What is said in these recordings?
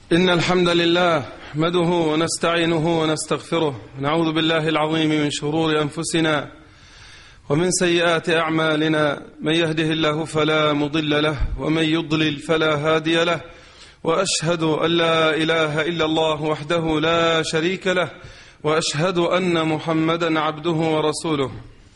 إن الحمد لله نحمده ونستعينه ونستغفره، نعوذ بالله العظيم من شرور أنفسنا ومن سيئات أعمالنا، من يهده الله فلا مضل له ومن يضلل فلا هادي له، وأشهد أن لا إله إلا الله وحده لا شريك له، وأشهد أن محمدا عبده ورسوله.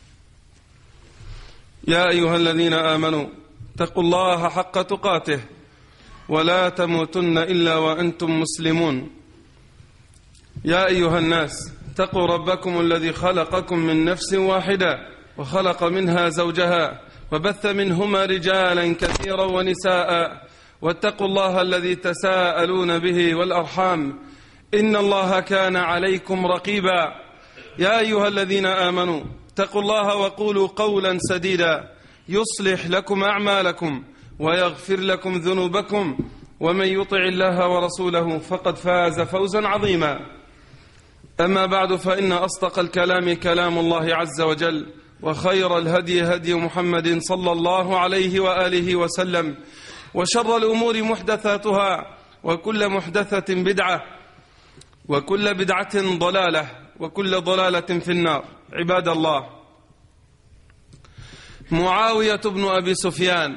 يا أيها الذين آمنوا اتقوا الله حق تقاته ولا تموتن إلا وأنتم مسلمون. يا أيها الناس اتقوا ربكم الذي خلقكم من نفس واحدة وخلق منها زوجها وبث منهما رجالا كثيرا ونساء، واتقوا الله الذي تساءلون به والأرحام إن الله كان عليكم رقيبا. يا أيها الذين آمنوا اتقوا الله وقولوا قولا سديدا يصلح لكم أعمالكم ويغفر لكم ذنوبكم، ومن يطع الله ورسوله فقد فاز فوزا عظيما. أما بعد، فإن أصدق الكلام كلام الله عز وجل، وخير الهدي هدي محمد صلى الله عليه وآله وسلم، وشر الأمور محدثاتها، وكل محدثة بدعة، وكل بدعة ضلالة، وكل ضلالة في النار. عباد الله، معاوية بن أبي سفيان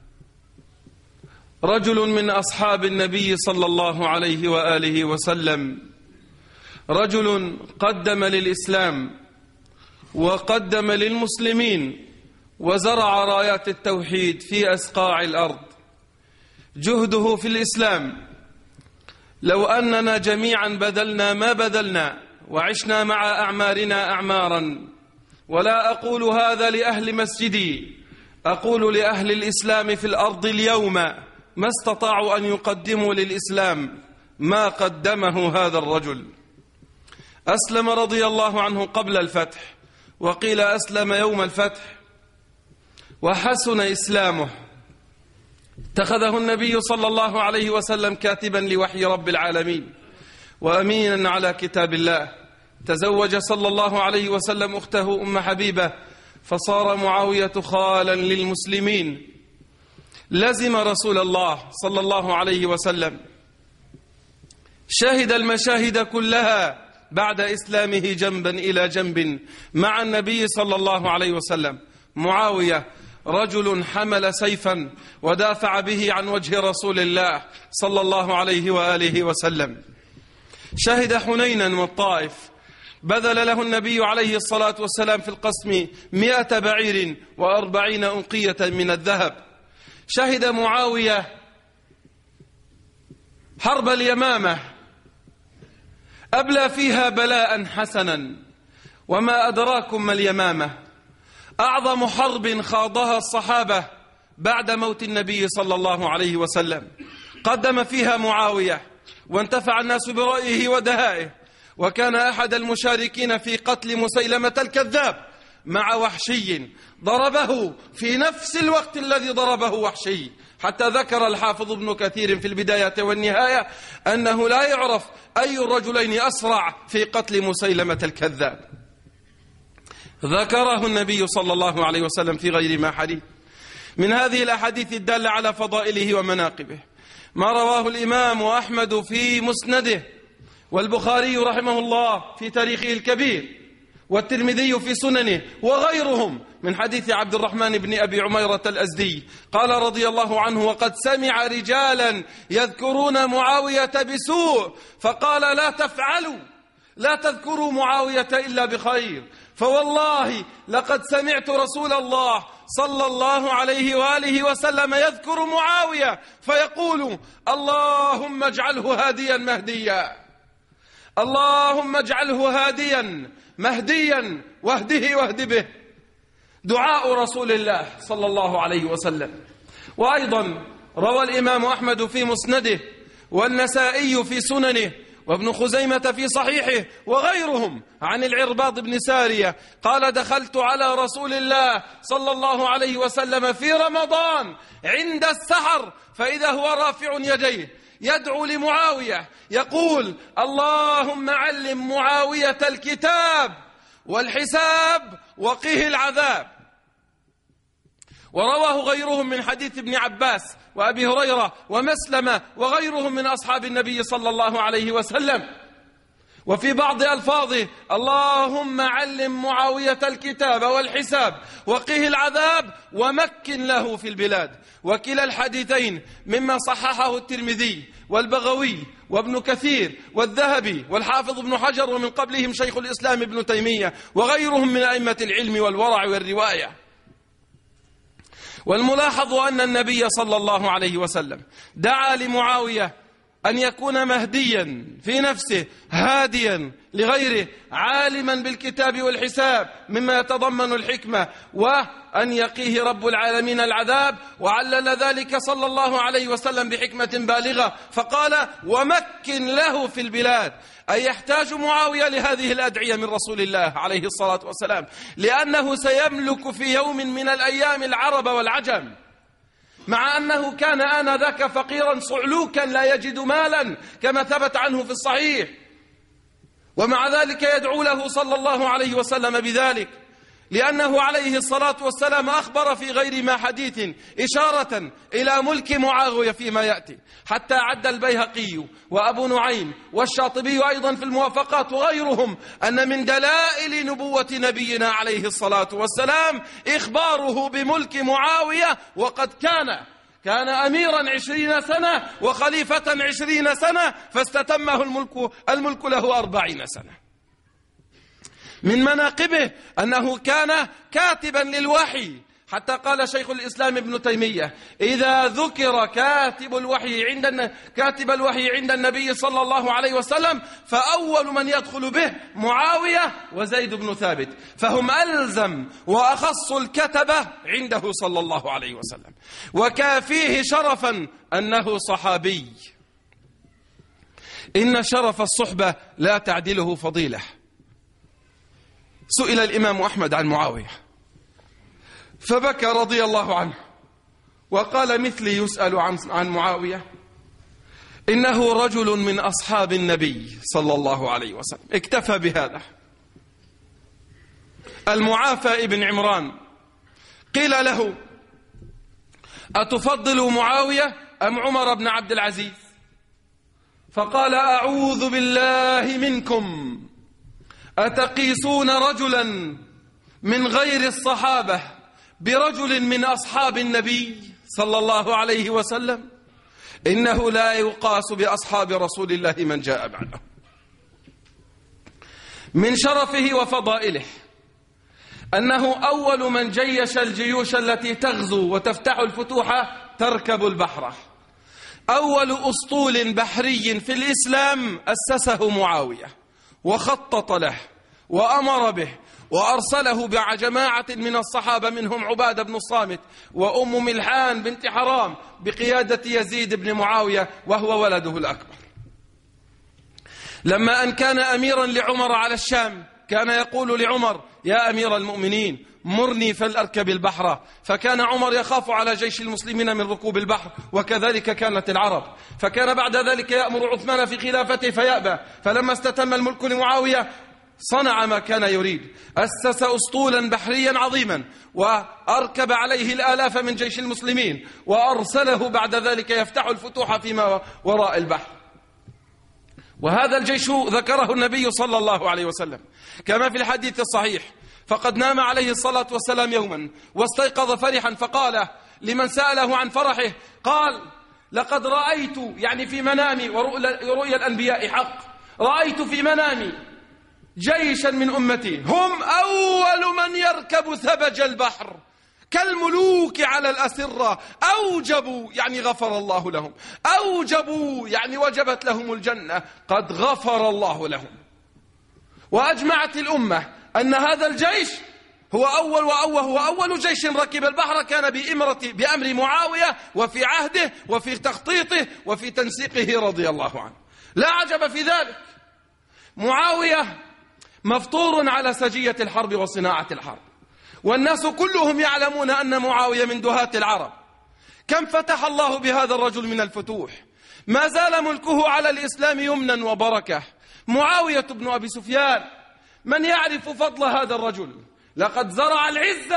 رجل من أصحاب النبي صلى الله عليه وآله وسلم، رجل قدم للإسلام وقدم للمسلمين وزرع رايات التوحيد في أسقاع الأرض. جهده في الإسلام لو أننا جميعا بذلنا ما بذلنا وعشنا مع أعمارنا أعمارا، ولا أقول هذا لأهل مسجدي، أقول لأهل الإسلام في الأرض اليوم، ما استطاعوا أن يقدموا للإسلام ما قدمه هذا الرجل. أسلم رضي الله عنه قبل الفتح، وقيل أسلم يوم الفتح، وحسن إسلامه. اتخذه النبي صلى الله عليه وسلم كاتبا لوحي رب العالمين وأمينا على كتاب الله. تزوج صلى الله عليه وسلم أخته أم حبيبة، فصار معاوية خالا للمسلمين. لزم رسول الله صلى الله عليه وسلم، شهد المشاهد كلها بعد إسلامه جنبا إلى جنب مع النبي صلى الله عليه وسلم. معاوية رجل حمل سيفا ودافع به عن وجه رسول الله صلى الله عليه وآله وسلم. شهد حنينا والطائف، بذل له النبي عليه الصلاة والسلام في القسم 100 بعير و40 أنقية من الذهب. شهد معاوية حرب اليمامة، أبلى فيها بلاء حسنا. وما أدراكم ما اليمامة؟ أعظم حرب خاضها الصحابة بعد موت النبي صلى الله عليه وسلم. قدم فيها معاوية، وانتفع الناس برأيه ودهائه، وكان أحد المشاركين في قتل مسيلمة الكذاب مع وحشي، ضربه في نفس الوقت الذي ضربه وحشي، حتى ذكر الحافظ ابن كثير في البداية والنهاية أنه لا يعرف أي الرجلين أسرع في قتل مسيلمة الكذاب. ذكره النبي صلى الله عليه وسلم في غير ما حديث. من هذه الأحاديث الدالة على فضائله ومناقبه ما رواه الإمام أحمد في مسنده، والبخاري رحمه الله في تاريخه الكبير، والترمذي في سننه، وغيرهم من حديث عبد الرحمن بن أبي عميرة الأزدي قال رضي الله عنه: وقد سمع رجالا يذكرون معاوية بسوء فقال: لا تفعلوا، لا تذكروا معاوية إلا بخير، فوالله لقد سمعت رسول الله صلى الله عليه وآله وسلم يذكر معاوية فيقول: اللهم اجعله هاديا مهديا، اللهم اجعله هاديا مهديا واهده واهد به. دعاء رسول الله صلى الله عليه وسلم. وأيضا روى الإمام أحمد في مسنده، والنسائي في سننه، وابن خزيمة في صحيحه، وغيرهم عن العرباض بن سارية قال: دخلت على رسول الله صلى الله عليه وسلم في رمضان عند السحر، فإذا هو رافع يديه يدعو لمعاوية يقول: اللهم علم معاوية الكتاب والحساب وقه العذاب. ورواه غيرهم من حديث ابن عباس وأبي هريرة ومسلمة وغيرهم من أصحاب النبي صلى الله عليه وسلم. وفي بعض ألفاظه: اللهم علم معاوية الكتاب والحساب وقه العذاب ومكن له في البلاد. وكلا الحديثين مما صححه الترمذي والبغوي وابن كثير والذهبي والحافظ ابن حجر، ومن قبلهم شيخ الإسلام ابن تيمية وغيرهم من أئمة العلم والورع والرواية. والملاحظ أن النبي صلى الله عليه وسلم دعا لمعاوية أن يكون مهديا في نفسه، هاديا لغيره، عالما بالكتاب والحساب مما يتضمن الحكمة، وأن يقيه رب العالمين العذاب. وعلل ذلك صلى الله عليه وسلم بحكمة بالغة فقال: ومكن له في البلاد، أي يحتاج معاوية لهذه الأدعية من رسول الله عليه الصلاة والسلام، لأنه سيملك في يوم من الأيام العرب والعجم، مع أنه كان آنذاك فقيرا صعلوكا لا يجد مالا كما ثبت عنه في الصحيح، ومع ذلك يدعو له صلى الله عليه وسلم بذلك، لأنه عليه الصلاة والسلام أخبر في غير ما حديث إشارة إلى ملك معاوية فيما يأتي، حتى عد البيهقي وأبو نعيم والشاطبي أيضا في الموافقات وغيرهم أن من دلائل نبوة نبينا عليه الصلاة والسلام إخباره بملك معاوية، وقد كان أميرا 20 سنة وخليفة 20 سنة، فاستتمه الملك له 40 سنة. من مناقبه أنه كان كاتبا للوحي، حتى قال شيخ الإسلام ابن تيمية: إذا ذكر كاتب الوحي عند النبي صلى الله عليه وسلم فأول من يدخل به معاوية وزيد بن ثابت، فهم ألزم وأخص الكتبة عنده صلى الله عليه وسلم، وكافيه شرفا أنه صحابي. إن شرف الصحبة لا تعدله فضيلة. سئل الإمام أحمد عن معاوية فبكى رضي الله عنه وقال: مثلي يسأل عن معاوية، إنه رجل من أصحاب النبي صلى الله عليه وسلم. اكتفى بهذا. المعافى ابن عمران قيل له: أتفضل معاوية أم عمر بن عبد العزيز؟ فقال: أعوذ بالله منكم، أتقيسون رجلا من غير الصحابة برجل من أصحاب النبي صلى الله عليه وسلم؟ إنه لا يقاس بأصحاب رسول الله من جاء بعده. من شرفه وفضائله أنه أول من جيش الجيوش التي تغزو وتفتح الفتوح تركب البحر. أول أسطول بحري في الإسلام أسسه معاوية وخطط له وأمر به، وأرسله مع جماعة من الصحابة منهم عبادة بن الصامت وأم ملحان بنت حرام بقيادة يزيد بن معاوية وهو ولده الأكبر. لما أن كان أميرا لعمر على الشام كان يقول لعمر: يا أمير المؤمنين مرني فلأركب البحر، فكان عمر يخاف على جيش المسلمين من ركوب البحر، وكذلك كانت العرب، فكان بعد ذلك يأمر عثمان في خلافته فيأبى، فلما استتم الملك لمعاوية صنع ما كان يريد، أسس أسطولا بحريا عظيما وأركب عليه الآلاف من جيش المسلمين، وأرسله بعد ذلك يفتح الفتوح فيما وراء البحر. وهذا الجيش ذكره النبي صلى الله عليه وسلم كما في الحديث الصحيح: فقد نام عليه الصلاة والسلام يوما واستيقظ فرحا فقال لمن سأله عن فرحه، قال: لقد رأيت، يعني في منامي، ورؤيا الأنبياء حق، رأيت في منامي جيشا من أمتي هم أول من يركب ثبج البحر كالملوك على الأسرة، أوجبوا يعني غفر الله لهم، أوجبوا يعني وجبت لهم الجنة، قد غفر الله لهم. وأجمعت الأمة أن هذا الجيش هو أول جيش ركب البحر كان بأمر معاوية وفي عهده وفي تخطيطه وفي تنسيقه رضي الله عنه. لا عجب في ذلك. معاوية مفطور على سجية الحرب وصناعة الحرب، والناس كلهم يعلمون أن معاوية من دهاة العرب. كم فتح الله بهذا الرجل من الفتوح، ما زال ملكه على الإسلام يمنا وبركة. معاوية بن أبي سفيان، من يعرف فضل هذا الرجل؟ لقد زرع العزة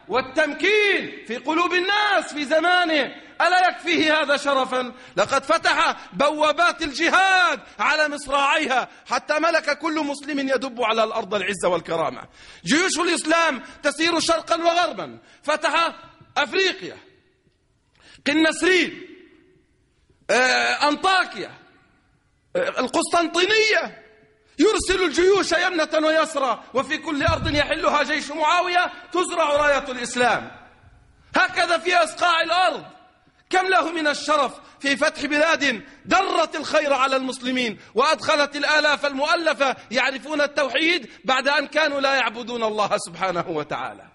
والتمكين في قلوب الناس في زمانه، ألا يكفيه هذا شرفا؟ لقد فتح بوابات الجهاد على مصراعيها حتى ملك كل مسلم يدب على الأرض العزة والكرامة. جيوش الإسلام تسير شرقا وغربا، فتح أفريقيا، قنسرين، أنطاكيا، القسطنطينية، يرسل الجيوش يمنة ويسرى، وفي كل أرض يحلها جيش معاوية تزرع راية الإسلام. هكذا في أسقاع الأرض. كم له من الشرف في فتح بلاد درت الخير على المسلمين وأدخلت الآلاف المؤلفة يعرفون التوحيد بعد أن كانوا لا يعبدون الله سبحانه وتعالى.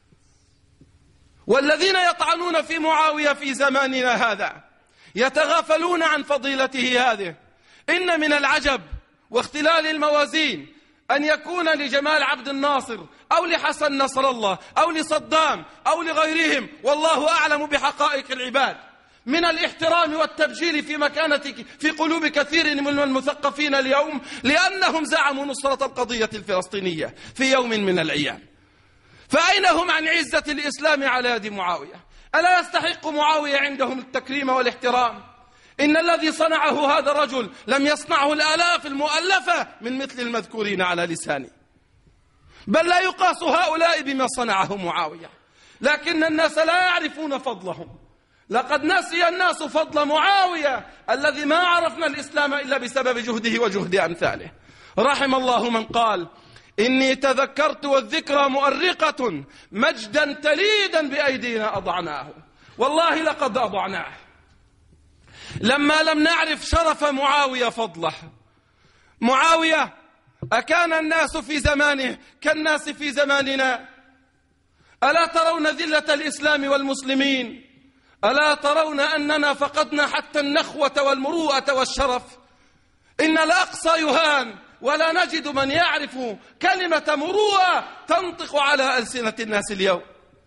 والذين يطعنون في معاوية في زماننا هذا يتغافلون عن فضيلته هذه. إن من العجب واختلال الموازين أن يكون لجمال عبد الناصر أو لحسن نصر الله أو لصدام أو لغيرهم، والله أعلم بحقائق العباد، من الاحترام والتبجيل في مكانتك في قلوب كثير من المثقفين اليوم، لأنهم زعموا نصرة القضية الفلسطينية في يوم من الأيام. فأين هم عن عزة الإسلام على يد معاوية؟ ألا يستحق معاوية عندهم التكريم والاحترام؟ إن الذي صنعه هذا الرجل لم يصنعه الآلاف المؤلفة من مثل المذكورين على لساني، بل لا يقاس هؤلاء بما صنعه معاوية، لكن الناس لا يعرفون فضلهم. لقد نسي الناس فضل معاوية الذي ما عرفنا الإسلام إلا بسبب جهده وجهد أمثاله. رحم الله من قال: إني تذكرت والذكرى مؤرقة مجدا تليدا بأيدينا أضعناه. والله لقد أضعناه لما لم نعرف شرف معاوية فضله. معاوية أكان الناس في زمانه كالناس في زماننا؟ ألا ترون ذلة الإسلام والمسلمين؟ ألا ترون أننا فقدنا حتى النخوة والمروءة والشرف؟ إن الأقصى يهان ولا نجد من يعرف كلمة مروءة تنطق على ألسنة الناس اليوم.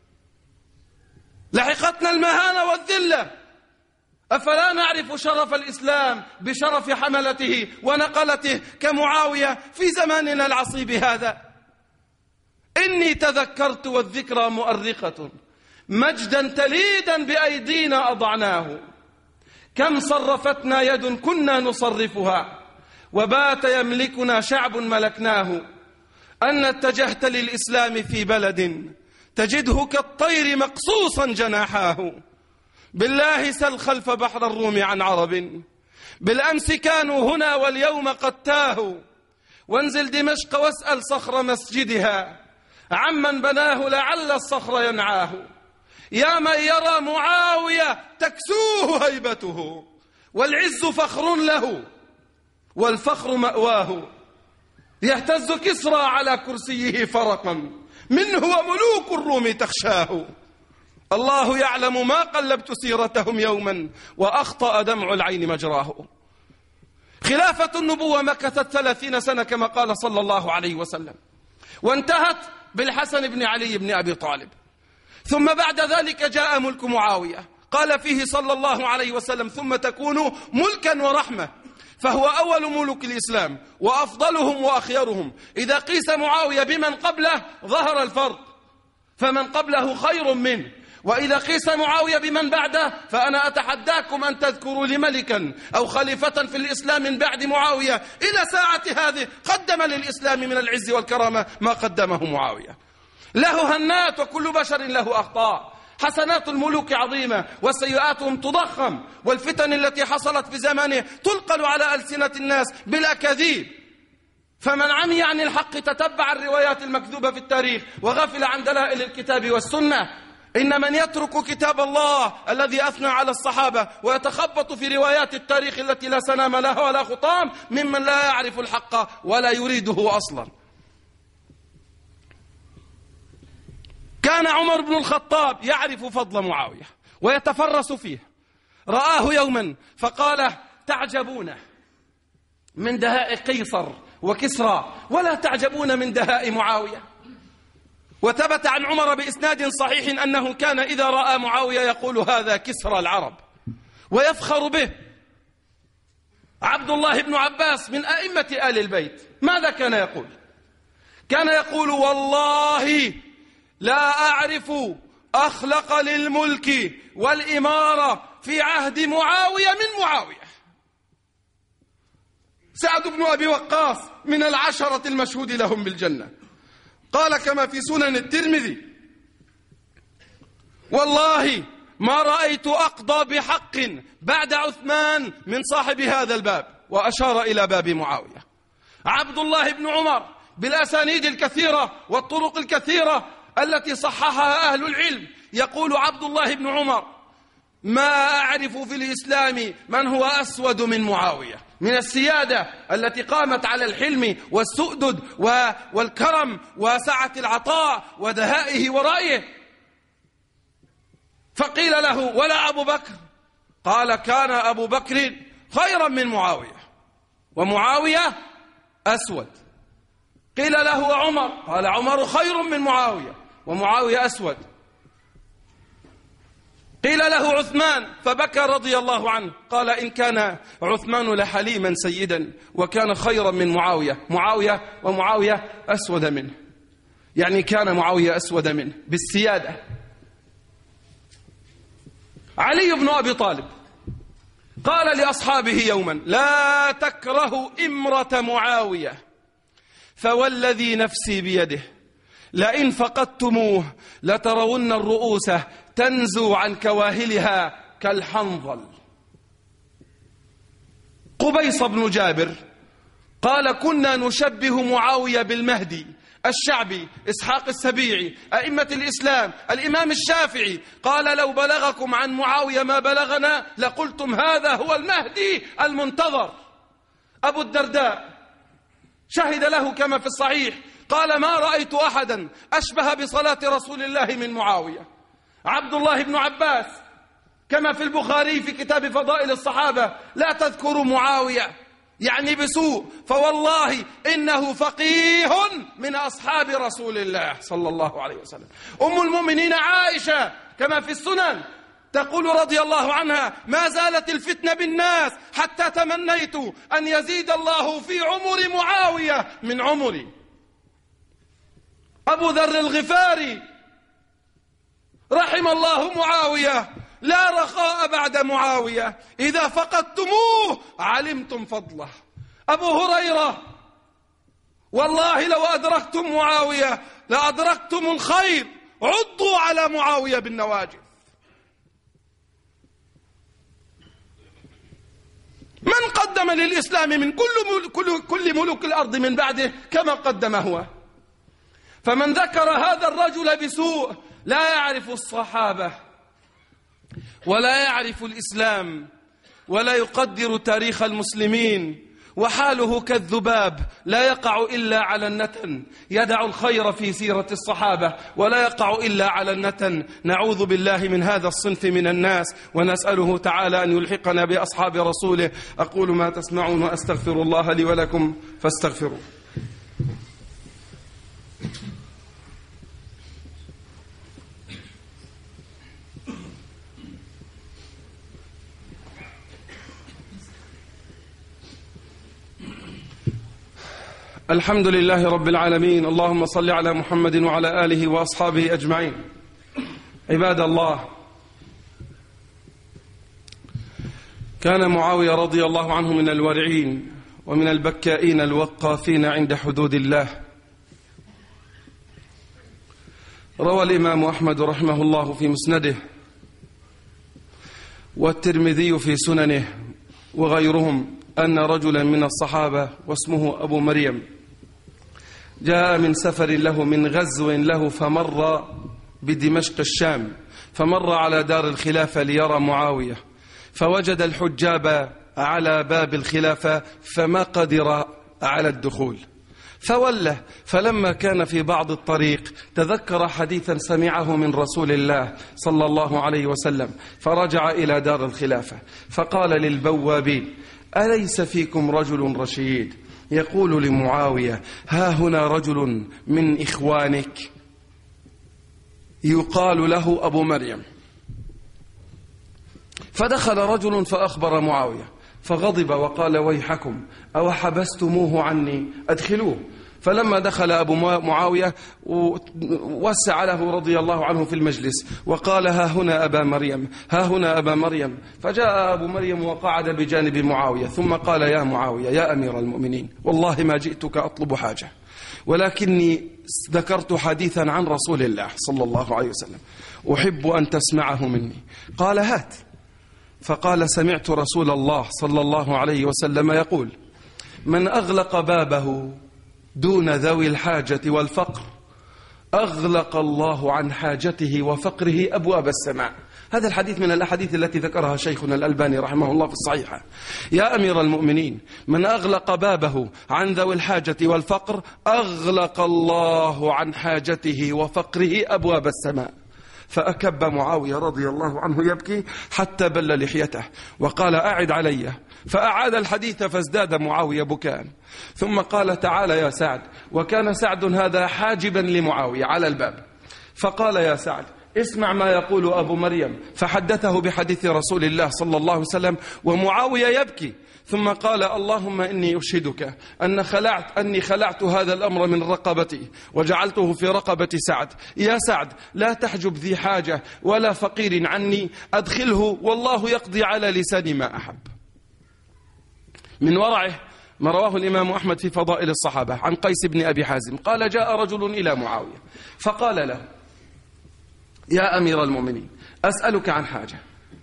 لحقتنا المهانة والذلة. أفلا نعرف شرف الإسلام بشرف حملته ونقلته كمعاوية في زماننا العصيب هذا؟ إني تذكرت والذكرى مؤرقة مجدا تليدا بأيدينا أضعناه. كم صرفتنا يد كنا نصرفها وبات يملكنا شعب ملكناه. أن اتجهت للإسلام في بلد تجده كالطير مقصوصا جناحاه. بالله سل خلف بحر الروم عن عرب، بالأمس كانوا هنا واليوم قد تاهوا. وانزل دمشق واسأل صخر مسجدها عمن بناه لعل الصخر ينعاه. يا من يرى معاوية تكسوه هيبته، والعز فخر له والفخر مأواه. يهتز كسرى على كرسيه فرقا منه وملوك الروم تخشاه. الله يعلم ما قلبت سيرتهم يوما وأخطأ دمع العين مجراه. خلافة النبوة مكثت 30 سنة كما قال صلى الله عليه وسلم، وانتهت بالحسن بن علي بن أبي طالب. ثم بعد ذلك جاء ملك معاوية، قال فيه صلى الله عليه وسلم: ثم تكون ملكا ورحمة. فهو أول ملوك الإسلام وأفضلهم وأخيرهم. إذا قيس معاوية بمن قبله ظهر الفرق، فمن قبله خير منه. وإذا قيس معاوية بمن بعده فأنا أتحداكم أن تذكروا لي ملكا أو خليفة في الإسلام من بعد معاوية إلى ساعة هذه قدم للإسلام من العز والكرامة ما قدمه معاوية. له هنات وكل بشر له أخطاء. حسنات الملوك عظيمة وسيئاتهم تضخم، والفتن التي حصلت في زمانه تلقل على ألسنة الناس بالأكاذيب. فمن عمي عن الحق تتبع الروايات المكذوبة في التاريخ وغفل عن دلائل الكتاب والسنة. إن من يترك كتاب الله الذي أثنى على الصحابة ويتخبط في روايات التاريخ التي لا سنام لها ولا خطام ممن لا يعرف الحق ولا يريده أصلا. كان عمر بن الخطاب يعرف فضل معاوية ويتفرس فيه. رآه يوما فقال: تعجبون من دهاء قيصر وكسرى ولا تعجبون من دهاء معاوية. وثبت عن عمر بإسناد صحيح أنه كان إذا رأى معاوية يقول: هذا كسرى العرب، ويفخر به. عبد الله بن عباس من أئمة آل البيت ماذا كان يقول؟ كان يقول: والله لا أعرف أخلق للملك والإمارة في عهد معاوية من معاوية. سعد بن أبي وقاص من 10 المشهود لهم بالجنة، قال كما في سنن الترمذي: والله ما رأيت أقضى بحق بعد عثمان من صاحب هذا الباب، وأشار إلى باب معاوية. عبد الله بن عمر بالأسانيد الكثيرة والطرق الكثيرة التي صححها أهل العلم، يقول عبد الله بن عمر: ما أعرف في الإسلام من هو أسود من معاوية، من السيادة التي قامت على الحلم والسؤدد والكرم وسعة العطاء ودهائه ورأيه. فقيل له: ولا أبو بكر؟ قال: كان أبو بكر خيرا من معاوية، ومعاوية أسود. قيل له: وعمر؟ قال: عمر خير من معاوية، ومعاوية أسود. قيل له: عثمان؟ فبكى رضي الله عنه، قال: إن كان عثمان لحليما سيدا وكان خيرا من معاوية ومعاوية أسود منه، يعني كان معاوية أسود منه بالسيادة. علي بن أبي طالب قال لأصحابه يوما: لا تكرهوا إمرة معاوية، فوالذي نفسي بيده لئن فقدتموه لترون الرؤوس تنزو عن كواهلها كالحنظل. قبيص بن جابر قال: كنا نشبه معاوية بالمهدي، الشعبي، إسحاق السبيعي، أئمة الإسلام، الإمام الشافعي. قال: لو بلغكم عن معاوية ما بلغنا لقلتم هذا هو المهدي المنتظر. أبو الدرداء شهد له كما في الصحيح، قال: ما رأيت أحدا أشبه بصلاة رسول الله من معاوية. عبد الله بن عباس كما في البخاري في كتاب فضائل الصحابة: لا تذكروا معاوية يعني بسوء، فوالله إنه فقيه من أصحاب رسول الله صلى الله عليه وسلم. أم المؤمنين عائشة كما في السنن تقول رضي الله عنها: ما زالت الفتنة بالناس حتى تمنيت أن يزيد الله في عمر معاوية من عمري. أبو ذر الغفاري: رحم الله معاوية، لا رخاء بعد معاوية، إذا فقدتموه علمتم فضله. أبو هريرة: والله لو أدركتم معاوية لأدركتم الخير، عضوا على معاوية بالنواجذ. من قدم للإسلام من كل ملوك الأرض من بعده كما قدم هو؟ فمن ذكر هذا الرجل بسوء لا يعرف الصحابة ولا يعرف الإسلام ولا يقدر تاريخ المسلمين، وحاله كالذباب لا يقع إلا على النتن، يدع الخير في سيرة الصحابة ولا يقع إلا على النتن. نعوذ بالله من هذا الصنف من الناس، ونسأله تعالى أن يلحقنا بأصحاب رسوله. أقول ما تسمعون وأستغفر الله لي ولكم فاستغفروا. الحمد لله رب العالمين، اللهم صل على محمد وعلى آله وأصحابه أجمعين. عباد الله، كان معاوية رضي الله عنه من الورعين ومن البكائين الوقافين عند حدود الله. روى الإمام أحمد رحمه الله في مسنده، والترمذي في سننه وغيرهم، أن رجلا من الصحابة واسمه أبو مريم جاء من سفر له من غزو له، فمر بدمشق الشام، فمر على دار الخلافة ليرى معاوية، فوجد الحجاب على باب الخلافة فما قدر على الدخول، فوله. فلما كان في بعض الطريق تذكر حديثا سمعه من رسول الله صلى الله عليه وسلم، فرجع إلى دار الخلافة فقال للبوابين: أليس فيكم رجل رشيد يقول لمعاوية: ها هنا رجل من إخوانك يقال له أبو مريم؟ فدخل رجل فأخبر معاوية، فغضب وقال: ويحكم، أو حبستموه عني؟ أدخلوه. فلما دخل أبو معاوية وسع له رضي الله عنه في المجلس وقال: ها هنا أبا مريم، ها هنا أبا مريم. فجاء أبو مريم وقعد بجانب معاوية، ثم قال: يا معاوية يا أمير المؤمنين، والله ما جئتك أطلب حاجة، ولكني ذكرت حديثا عن رسول الله صلى الله عليه وسلم أحب أن تسمعه مني. قال: هات. فقال: سمعت رسول الله صلى الله عليه وسلم يقول: من أغلق بابه دون ذوي الحاجة والفقر أغلق الله عن حاجته وفقره أبواب السماء. هذا الحديث من الأحاديث التي ذكرها شيخنا الألباني رحمه الله في الصحيحة. يا أمير المؤمنين، من أغلق بابه عن ذوي الحاجة والفقر أغلق الله عن حاجته وفقره أبواب السماء. فأكب معاوية رضي الله عنه يبكي حتى بل لحيته وقال: أعد علي. فأعاد الحديث فازداد معاوية بكاء، ثم قال: تعال يا سعد. وكان سعد هذا حاجبا لمعاوية على الباب. فقال: يا سعد، اسمع ما يقول أبو مريم. فحدثه بحديث رسول الله صلى الله عليه وسلم ومعاوية يبكي. ثم قال: اللهم إني أشهدك أني خلعت هذا الأمر من رقبتي وجعلته في رقبة سعد. يا سعد، لا تحجب ذي حاجة ولا فقير عني، أدخله والله يقضي على لسان ما أحب. من ورعه ما رواه الإمام أحمد في فضائل الصحابة عن قيس بن أبي حازم قال: جاء رجل إلى معاوية فقال له: يا أمير المؤمنين، أسألك عن حاجة،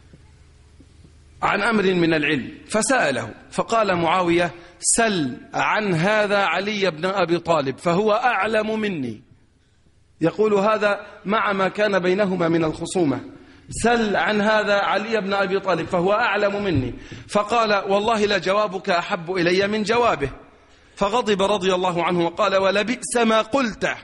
عن أمر من العلم. فسأله فقال معاوية: سل عن هذا علي بن أبي طالب فهو أعلم مني. يقول هذا مع ما كان بينهما من الخصومة: سل عن هذا علي بن أبي طالب فهو أعلم مني. فقال: والله لجوابك أحب إلي من جوابه. فغضب رضي الله عنه وقال: ولبئس ما قلته،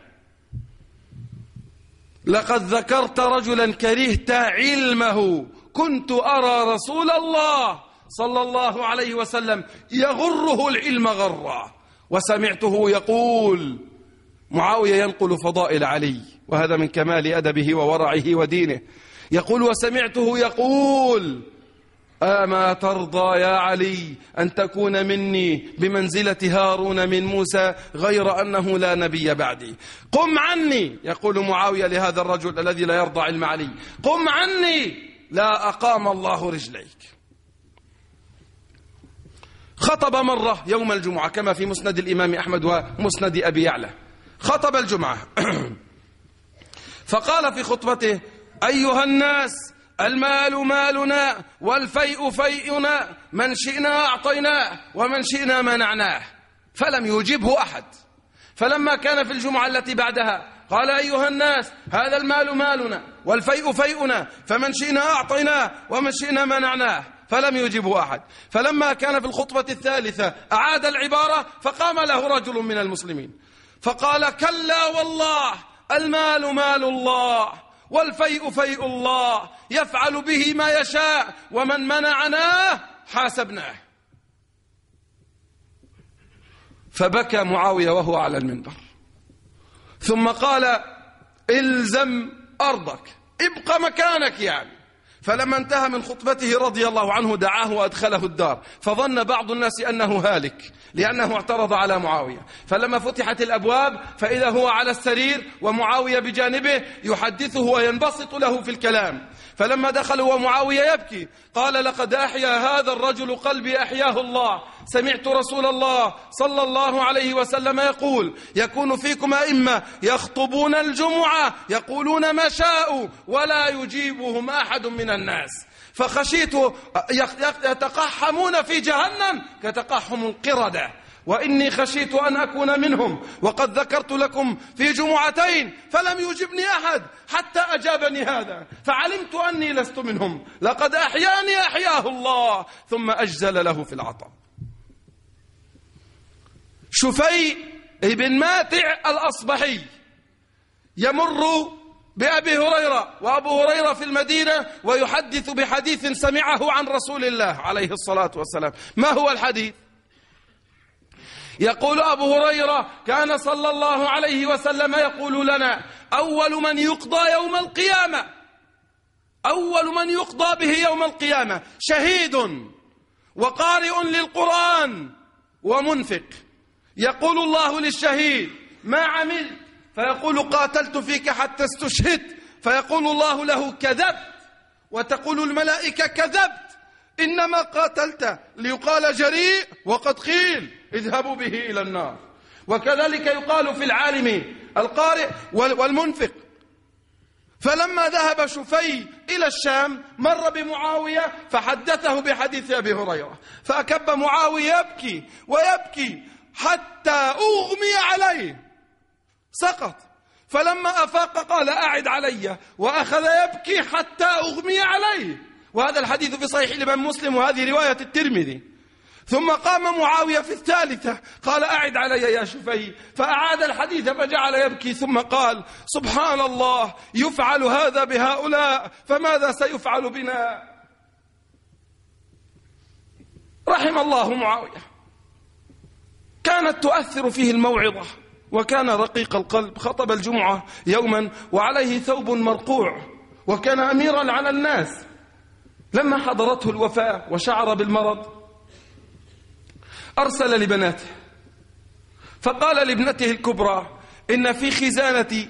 لقد ذكرت رجلا كرهت علمه، كنت أرى رسول الله صلى الله عليه وسلم يغره العلم غرا، وسمعته يقول. معاوية ينقل فضائل علي، وهذا من كمال أدبه وورعه ودينه. يقول: وسمعته يقول: أما ترضى يا علي أن تكون مني بمنزلة هارون من موسى غير أنه لا نبي بعدي؟ قم عني. يقول معاوية لهذا الرجل الذي لا يرضى علم علي: قم عني لا أقام الله رجليك. خطب مرة يوم الجمعة كما في مسند الإمام أحمد ومسند أبي يعلى، خطب الجمعة فقال في خطبته: أيها الناس، المال مالنا والفيء فيئنا، من شئنا أعطيناه ومن شئنا منعناه. فلم يجبه أحد. فلما كان في الجمعة التي بعدها قال: أيها الناس، هذا المال مالنا والفيء فيئنا، فمن شئنا أعطيناه ومن شئنا منعناه. فلم يجبه أحد. فلما كان في الخطبة الثالثة أعاد العبارة، فقام له رجل من المسلمين فقال: كلا والله، المال مال الله والفيء فيء الله، يفعل به ما يشاء، ومن منعناه حاسبناه. فبكى معاوية وهو على المنبر، ثم قال: الزم أرضك، ابق مكانك يعني. فلما انتهى من خطبته رضي الله عنه دعاه وأدخله الدار، فظن بعض الناس أنه هالك لأنه اعترض على معاوية. فلما فتحت الأبواب فإذا هو على السرير ومعاوية بجانبه يحدثه وينبسط له في الكلام. فلما دخلوا ومعاوية يبكي قال: لقد أحيا هذا الرجل قلبي أحياه الله. سمعت رسول الله صلى الله عليه وسلم يقول: يكون فيكم أئمة يخطبون الجمعة يقولون ما شاءوا ولا يجيبهم أحد من الناس، فخشيت يتقحمون في جهنم كتقحم القردة، وإني خشيت أن أكون منهم، وقد ذكرت لكم في جمعتين فلم يجبني أحد حتى أجابني هذا، فعلمت أني لست منهم. لقد أحياني أحياه الله. ثم أجزل له في العطاء. شفي بن ماتع الأصبحي يمر بأبي هريرة، وأبو هريرة في المدينة، ويحدث بحديث سمعه عن رسول الله عليه الصلاة والسلام. ما هو الحديث؟ يقول أبو هريرة: كان صلى الله عليه وسلم يقول لنا: أول من يقضى يوم القيامة، أول من يقضى به يوم القيامة شهيد وقارئ للقرآن ومنفق. يقول الله للشهيد: ما عملت؟ فيقول: قاتلت فيك حتى استشهدت. فيقول الله له: كذبت. وتقول الملائكة: كذبت، إنما قاتلت ليقال جريء وقد قيل اذهبوا به إلى النار. وكذلك يقال في العالم القارئ والمنفق. فلما ذهب شفي إلى الشام مر بمعاوية فحدثه بحديث أبي هريرة، فأكب معاوية يبكي ويبكي حتى أغمي عليه، سقط. فلما أفاق قال: أعد علي، وأخذ يبكي حتى أغمي عليه. وهذا الحديث في صحيح الإمام مسلم، وهذه رواية الترمذي. ثم قام معاوية في الثالثة قال: أعد علي يا شفي، فأعاد الحديث فجعل يبكي، ثم قال: سبحان الله، يفعل هذا بهؤلاء فماذا سيفعل بنا؟ رحم الله معاوية، كانت تؤثر فيه الموعظة، وكان رقيق القلب. خطب الجمعة يوما وعليه ثوب مرقوع، وكان أميرا على الناس. لما حضرته الوفاة وشعر بالمرض أرسل لبناته، فقال لابنته الكبرى: إن في خزانتي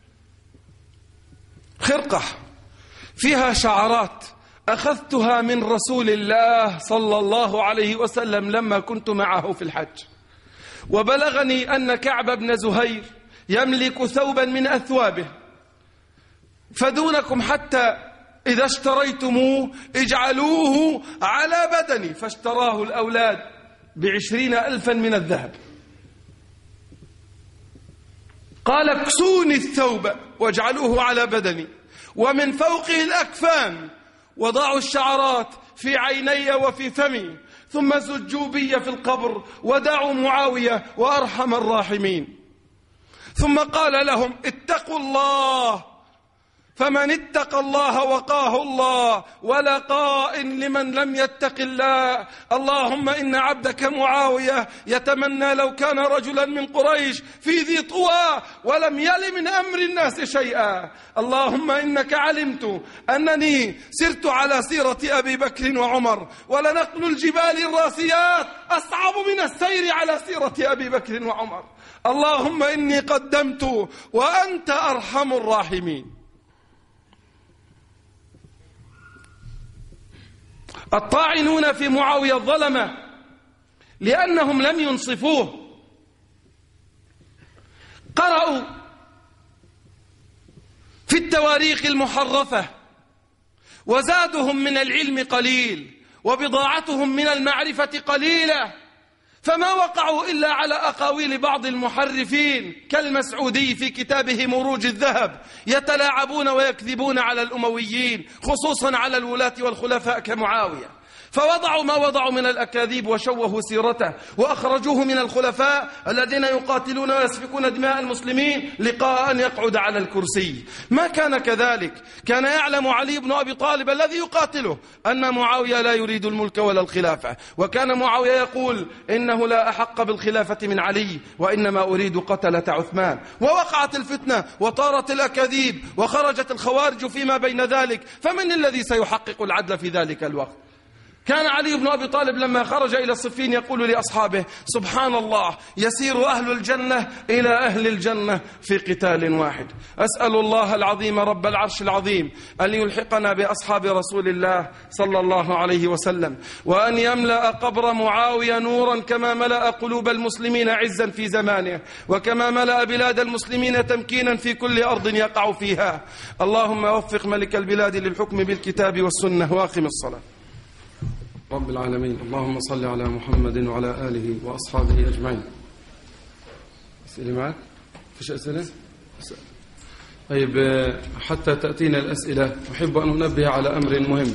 خرقة فيها شعرات أخذتها من رسول الله صلى الله عليه وسلم لما كنت معه في الحج، وبلغني أن كعب بن زهير يملك ثوبا من أثوابه، فدونكم حتى إذا اشتريتموه اجعلوه على بدني. فاشتراه الأولاد ب20,000 من الذهب. قال: اكسوني الثوب واجعلوه على بدني، ومن فوقه الأكفان، وضعوا الشعرات في عيني وفي فمي، ثم زجوا بي في القبر ودعوا معاوية وأرحم الراحمين. ثم قال لهم: اتقوا الله، فمن اتقى الله وقاه الله، ولا قائن لمن لم يتق الله. اللهم إن عبدك معاوية يتمنى لو كان رجلا من قريش في ذي طوى ولم يل من أمر الناس شيئا. اللهم إنك علمت أنني سرت على سيرة أبي بكر وعمر، ولنقل الجبال الراسيات أصعب من السير على سيرة أبي بكر وعمر. اللهم إني قدمت وأنت أرحم الراحمين. الطاعنون في معاوية الظلمة لأنهم لم ينصفوه قرأوا في التواريخ المحرفة، وزادهم من العلم قليل، وبضاعتهم من المعرفة قليلة، فما وقعوا إلا على أقاويل بعض المحرفين كالمسعودي في كتابه مروج الذهب، يتلاعبون ويكذبون على الأمويين، خصوصا على الولاة والخلفاء كمعاوية، فوضعوا ما وضعوا من الأكاذيب وشوهوا سيرته، وأخرجوه من الخلفاء الذين يقاتلون ويسفكون دماء المسلمين لقاء أن يقعد على الكرسي. ما كان كذلك، كان يعلم علي بن أبي طالب الذي يقاتله أن معاوية لا يريد الملك ولا الخلافة، وكان معاوية يقول: إنه لا أحق بالخلافة من علي، وإنما أريد قتلة عثمان. ووقعت الفتنة وطارت الأكاذيب وخرجت الخوارج فيما بين ذلك، فمن الذي سيحقق العدل في ذلك الوقت؟ كان علي بن أبي طالب لما خرج إلى الصفين يقول لأصحابه: سبحان الله، يسير أهل الجنة إلى أهل الجنة في قتال واحد. أسأل الله العظيم رب العرش العظيم أن يلحقنا بأصحاب رسول الله صلى الله عليه وسلم، وأن يملأ قبر معاوية نورا كما ملأ قلوب المسلمين عزا في زمانه، وكما ملأ بلاد المسلمين تمكينا في كل أرض يقع فيها. اللهم وفق ملك البلاد للحكم بالكتاب والسنة، وأقم الصلاة. رب العالمين، اللهم صل على محمد وعلى آله وأصحابه أجمعين. أسئلة معك؟ فيش أسئلة؟ طيب، حتى تأتينا الأسئلة أحب أن أنبه على أمر مهم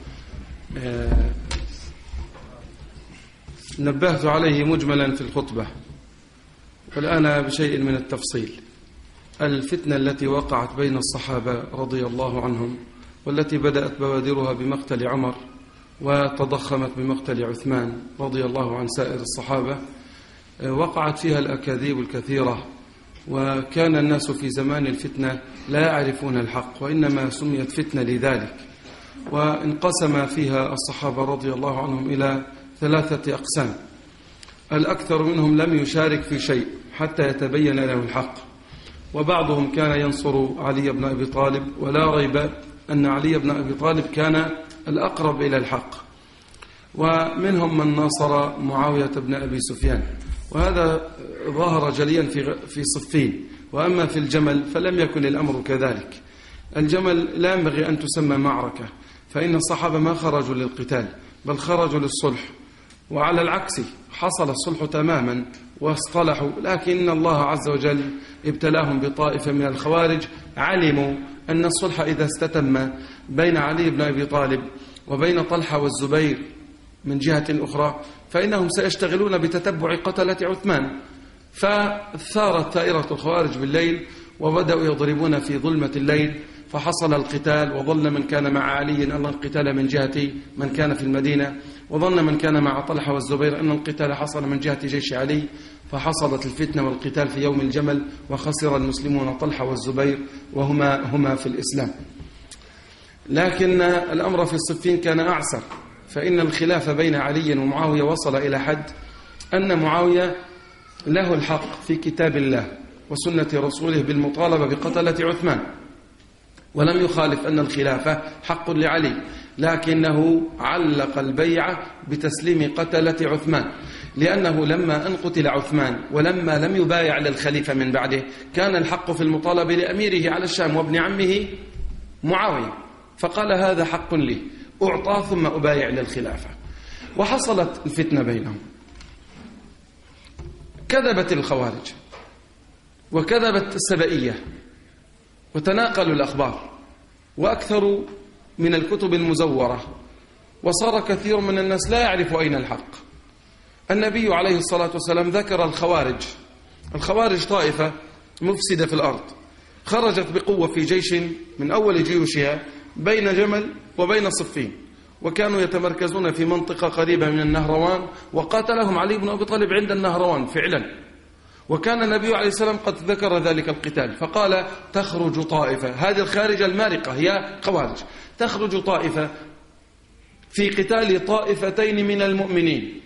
نبهت عليه مجملا في الخطبة، والآن بشيء من التفصيل. الفتنة التي وقعت بين الصحابة رضي الله عنهم، والتي بدأت بوادرها بمقتل عمر وتضخمت بمقتل عثمان رضي الله عن سائر الصحابة، وقعت فيها الأكاذيب الكثيرة، وكان الناس في زمان الفتنة لا يعرفون الحق، وإنما سميت فتنة لذلك. وانقسم فيها الصحابة رضي الله عنهم إلى 3 أقسام. الأكثر منهم لم يشارك في شيء حتى يتبين له الحق، وبعضهم كان ينصر علي بن أبي طالب، ولا ريب أن علي بن أبي طالب كان الأقرب إلى الحق، ومنهم من ناصر معاوية بن أبي سفيان، وهذا ظهر جليا في صفين. وأما في الجمل فلم يكن الأمر كذلك. الجمل لا ينبغي أن تسمى معركة، فإن الصحابة ما خرجوا للقتال بل خرجوا للصلح، وعلى العكس حصل الصلح تماما واصطلحوا، لكن الله عز وجل ابتلاهم بطائفة من الخوارج علموا أن الصلح إذا استتم بين علي بن أبي طالب وبين طلحة والزبير من جهة أخرى فإنهم سيشتغلون بتتبع قتلة عثمان. فثارت ثائرة الخوارج بالليل وبدأوا يضربون في ظلمة الليل، فحصل القتال، وظن من كان مع علي أن القتال من جهة من كان في المدينة، وظن من كان مع طلحة والزبير أن القتال حصل من جهة جيش علي، فحصلت الفتنة والقتال في يوم الجمل، وخسر المسلمون طلحة والزبير وهما في الإسلام. لكن الأمر في الصفين كان أعسر، فإن الخلاف بين علي ومعاوية وصل إلى حد أن معاوية له الحق في كتاب الله وسنة رسوله بالمطالبة بقتلة عثمان، ولم يخالف أن الخلافة حق لعلي، لكنه علق البيعة بتسليم قتلة عثمان، لأنه لما أن قتل عثمان ولما لم يبايع للخليفة من بعده كان الحق في المطالبة لأميره على الشام وابن عمه معاوية، فقال هذا حق لي، أعطى ثم أبايع للخلافة. وحصلت الفتنة بينهم. كذبت الخوارج وكذبت السبئية وتناقلوا الأخبار وأكثروا من الكتب المزورة، وصار كثير من الناس لا يعرف أين الحق. النبي عليه الصلاة والسلام ذكر الخوارج طائفة مفسدة في الأرض، خرجت بقوة في جيش من أول جيوشها بين جمل وبين صفين، وكانوا يتمركزون في منطقة قريبة من النهروان، وقاتلهم علي بن أبي طالب عند النهروان فعلا، وكان النبي عليه السلام قد ذكر ذلك القتال، فقال تخرج طائفة، هذه الخارجة المارقة هي خوارج، تخرج طائفة في قتال طائفتين من المؤمنين.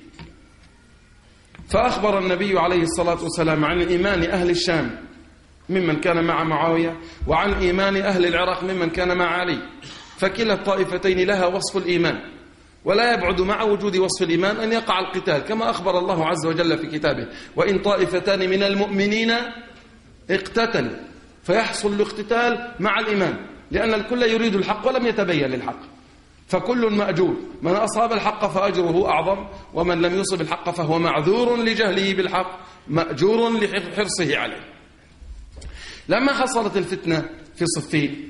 فأخبر النبي عليه الصلاة والسلام عن إيمان أهل الشام ممن كان مع معاوية، وعن إيمان أهل العراق ممن كان مع علي، فكلا الطائفتين لها وصف الإيمان، ولا يبعد مع وجود وصف الإيمان أن يقع القتال، كما أخبر الله عز وجل في كتابه وإن طائفتان من المؤمنين اقتتلوا، فيحصل الاقتتال مع الإيمان، لأن الكل يريد الحق ولم يتبين الحق، فكل مأجور، من أصاب الحق فأجره أعظم، ومن لم يصب الحق فهو معذور لجهله بالحق مأجور لحرصه عليه. لما حصلت الفتنة في صفين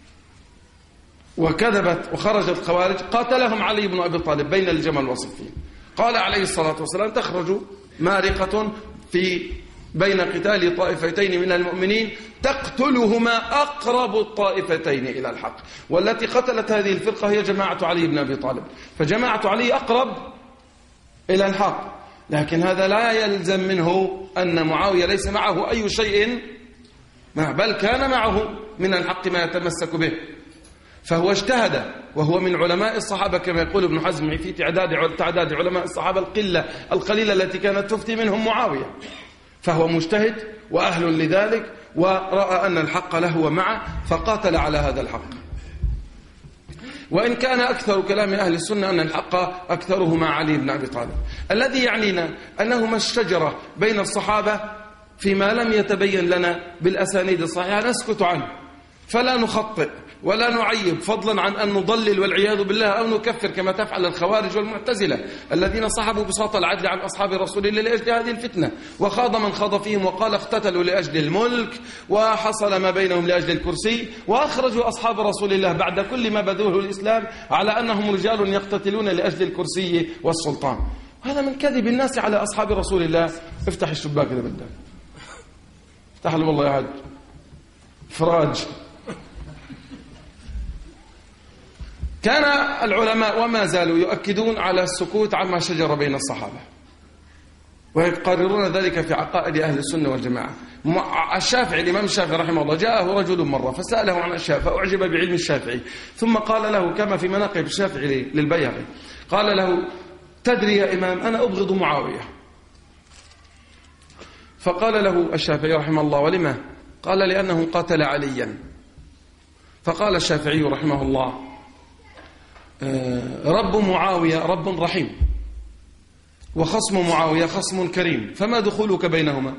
وكذبت وخرجت الخوارج قاتلهم علي بن أبي طالب بين الجمل وصفين، قال عليه الصلاة والسلام تخرج مارقة في بين قتال طائفتين من المؤمنين تقتلهما أقرب الطائفتين إلى الحق، والتي قتلت هذه الفرقة هي جماعة علي بن أبي طالب، فجماعة علي أقرب إلى الحق، لكن هذا لا يلزم منه أن معاوية ليس معه أي شيء، بل كان معه من الحق ما يتمسك به، فهو اجتهد، وهو من علماء الصحابة كما يقول ابن حزم في تعداد علماء الصحابة القليلة التي كانت تفتي منهم معاوية، فهو مجتهد وأهل لذلك، ورأى أن الحق له ومعه فقاتل على هذا الحق. وإن كان أكثر كلام أهل السنة أن الحق أكثره مع علي بن أبي طالب، الذي يعنينا أنه ما الشجرة بين الصحابة فيما لم يتبين لنا بالأسانيد الصحيحة نسكت عنه، فلا نخطئ ولا نعيب، فضلا عن أن نضلل والعياذ بالله أو نكفر كما تفعل الخوارج والمعتزلة الذين صحبوا بساط العدل عن أصحاب رسول الله لأجل هذه الفتنة، وخاض من خاض فيهم وقال اقتتلوا لأجل الملك وحصل ما بينهم لأجل الكرسي، وأخرجوا أصحاب رسول الله بعد كل ما بذوه الإسلام على أنهم رجال يقتتلون لأجل الكرسي والسلطان. هذا من كذب الناس على أصحاب رسول الله. افتح الشباك إذا بدك، افتح له والله يا حاج فراج. كان العلماء وما زالوا يؤكدون على السكوت عما شجر بين الصحابة، ويقررون ذلك في عقائد أهل السنة والجماعة. الشافعي الإمام الشافعي رحمه الله جاءه رجل مرة فسأله عن أشياء فأعجب بعلم الشافعي، ثم قال له كما في مناقب الشافعي للبيهقي، قال له تدري يا إمام أنا أبغض معاوية، فقال له الشافعي رحمه الله: ولما؟ قال: لأنه قاتل عليا. فقال الشافعي رحمه الله: رب معاوية رب رحيم، وخصم معاوية خصم كريم، فما دخولك بينهما؟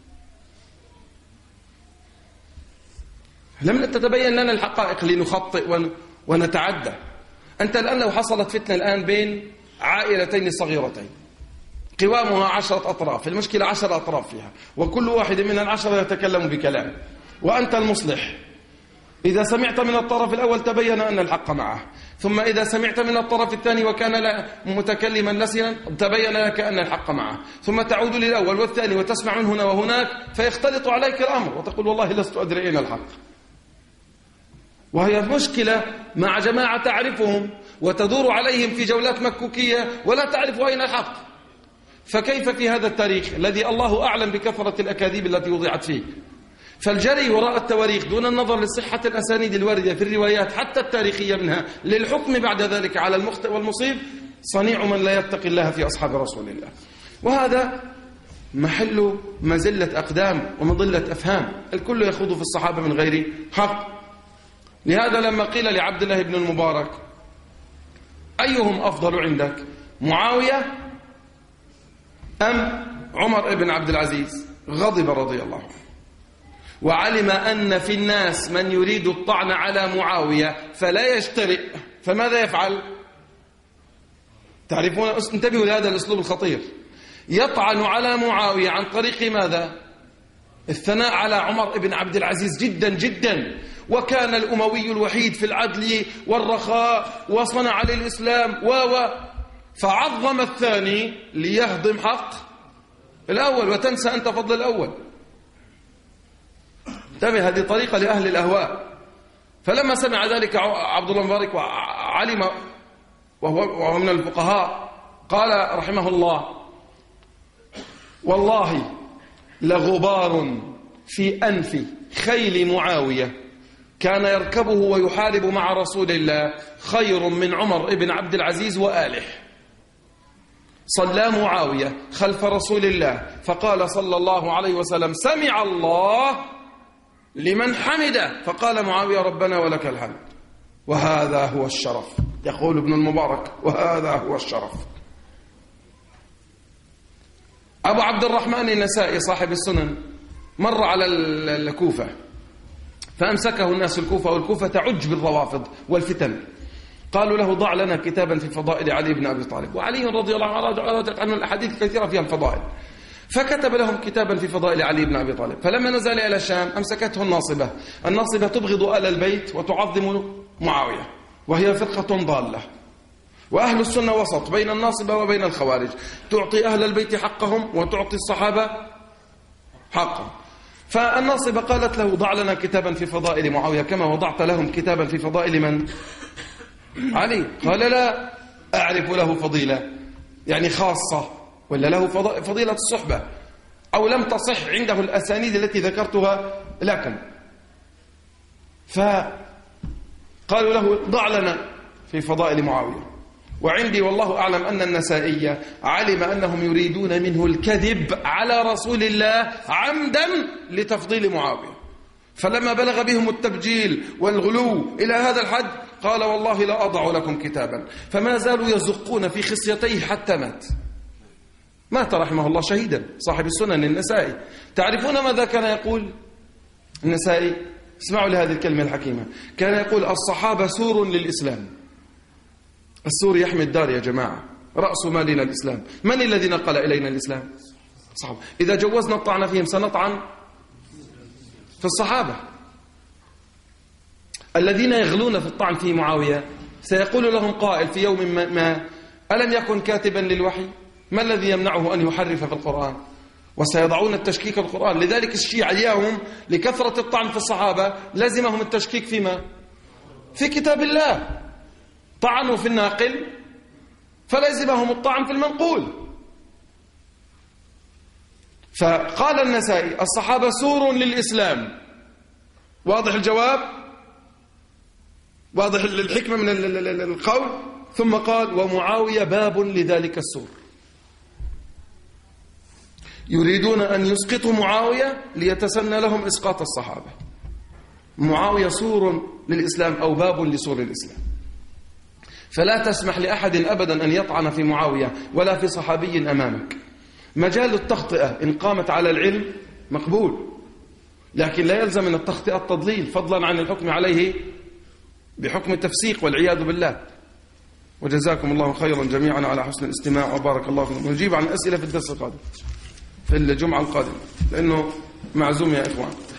لم تتبين لنا الحقائق لنخطئ ونتعدى. أنت الآن لو حصلت فتنة الآن بين عائلتين صغيرتين قوامها 10 أطراف، المشكلة 10 أطراف فيها، وكل واحد من ال10 يتكلم بكلام، وأنت المصلح. إذا سمعت من الطرف الأول تبين أن الحق معه، ثم إذا سمعت من الطرف الثاني وكان متكلما لسنا تبين لك أن الحق معه، ثم تعود للأول والثاني وتسمع من هنا وهناك، فيختلط عليك الأمر وتقول: والله لست أدري أين الحق. وهي مشكلة مع جماعة تعرفهم وتدور عليهم في جولات مكوكية ولا تعرف أين الحق. فكيف في هذا التاريخ الذي الله أعلم بكثرة الأكاذيب التي وضعت فيه؟ فالجري وراء التواريخ دون النظر لصحة الأسانيد الواردة في الروايات حتى التاريخية منها للحكم بعد ذلك على المخطئ والمصيب صنيع من لا يتقي الله في أصحاب رسول الله. وهذا محل مزلة أقدام ومضلة أفهام، الكل يخوض في الصحابة من غير حق. لهذا لما قيل لعبد الله بن المبارك: أيهم أفضل عندك، معاوية أم عمر بن عبد العزيز؟ غضب رضي الله عنه، وعلم أن في الناس من يريد الطعن على معاوية فلا يجترئ، فماذا يفعل؟ تعرفون، انتبهوا لهذا الأسلوب الخطير. يطعن على معاوية عن طريق ماذا؟ الثناء على عمر بن عبد العزيز جدا جدا، وكان الأموي الوحيد في العدل والرخاء وصنع للإسلام فعظم الثاني ليهضم حق الأول، وتنسى أنت فضل الأول. انتبه، هذه طريقة لأهل الأهواء. فلما سمع ذلك عبد الله المبارك وعلم وهو من الفقهاء قال رحمه الله: والله لغبار في أنف خيل معاوية كان يركبه ويحارب مع رسول الله خير من عمر بن عبد العزيز وآله. صلى معاوية خلف رسول الله فقال صلى الله عليه وسلم: سمع الله لمن حمده، فقال معاوية: ربنا ولك الحمد. وهذا هو الشرف، يقول ابن المبارك: وهذا هو الشرف. أبو عبد الرحمن النسائي صاحب السنن مر على الكوفة فأمسكه الناس الكوفة، والكوفة تعج بالروافض والفتن. قالوا له: ضع لنا كتابا في فضائل علي بن أبي طالب. وعلي رضي الله عنه رجعت عنه الأحاديث كثيرة فيها الفضائل، فكتب لهم كتابا في فضائل علي بن أبي طالب. فلما نزل إلى الشام أمسكته الناصبة تبغض آل البيت وتعظم معاوية، وهي فرقة ضالة. وأهل السنة وسط بين الناصبة وبين الخوارج، تعطي أهل البيت حقهم وتعطي الصحابة حقهم. فالناصبة قالت له: ضع لنا كتابا في فضائل معاوية كما وضعت لهم كتابا في فضائل من؟ علي. قال: لا أعرف له فضيلة يعني خاصة، ولا له فضيلة الصحبة، أو لم تصح عنده الأسانيد التي ذكرتها لكم. فقالوا له: ضع لنا في فضائل معاوية. وعندي والله أعلم أن النسائي علم أنهم يريدون منه الكذب على رسول الله عمدا لتفضيل معاوية. فلما بلغ بهم التبجيل والغلو إلى هذا الحد قال: والله لا أضع لكم كتابا. فما زالوا يزقون في خصيتيه حتى مات رحمه الله شهيدا، صاحب السنن النسائي. تعرفون ماذا كان يقول النسائي؟ اسمعوا لهذه الكلمة الحكيمة. كان يقول: الصحابة سور للإسلام. السور يحمي الدار يا جماعة، رأس مالنا الإسلام. من الذي نقل إلينا الإسلام؟ الصحابة. إذا جوزنا الطعن فيهم سنطعن في الصحابة. الذين يغلون في الطعن في معاوية سيقول لهم قائل في يوم ما: ألم يكن كاتبا للوحي؟ ما الذي يمنعه أن يحرف في القرآن؟ وسيضعون التشكيك في القرآن. لذلك الشيعة اليوم لكثرة الطعن في الصحابة لزمهم التشكيك فيما؟ في كتاب الله. طعنوا في الناقل فلزمهم الطعن في المنقول. فقال النسائي: الصحابة سور للإسلام. واضح الجواب؟ واضح الحكمة من القول؟ ثم قال: ومعاوية باب لذلك السور. يريدون أن يسقطوا معاوية ليتسنى لهم إسقاط الصحابة. معاوية سور للإسلام أو باب لسور الإسلام، فلا تسمح لأحد أبدا أن يطعن في معاوية ولا في صحابي أمامك. مجال التخطئة إن قامت على العلم مقبول، لكن لا يلزم من التخطئة التضليل، فضلا عن الحكم عليه بحكم التفسيق والعياذ بالله. وجزاكم الله خيرا جميعا على حسن الاستماع وبارك الله فيكم. نجيب عن أسئلة في الدرس القادم في الجمعة القادمة، لأنه معزوم يا إخوان.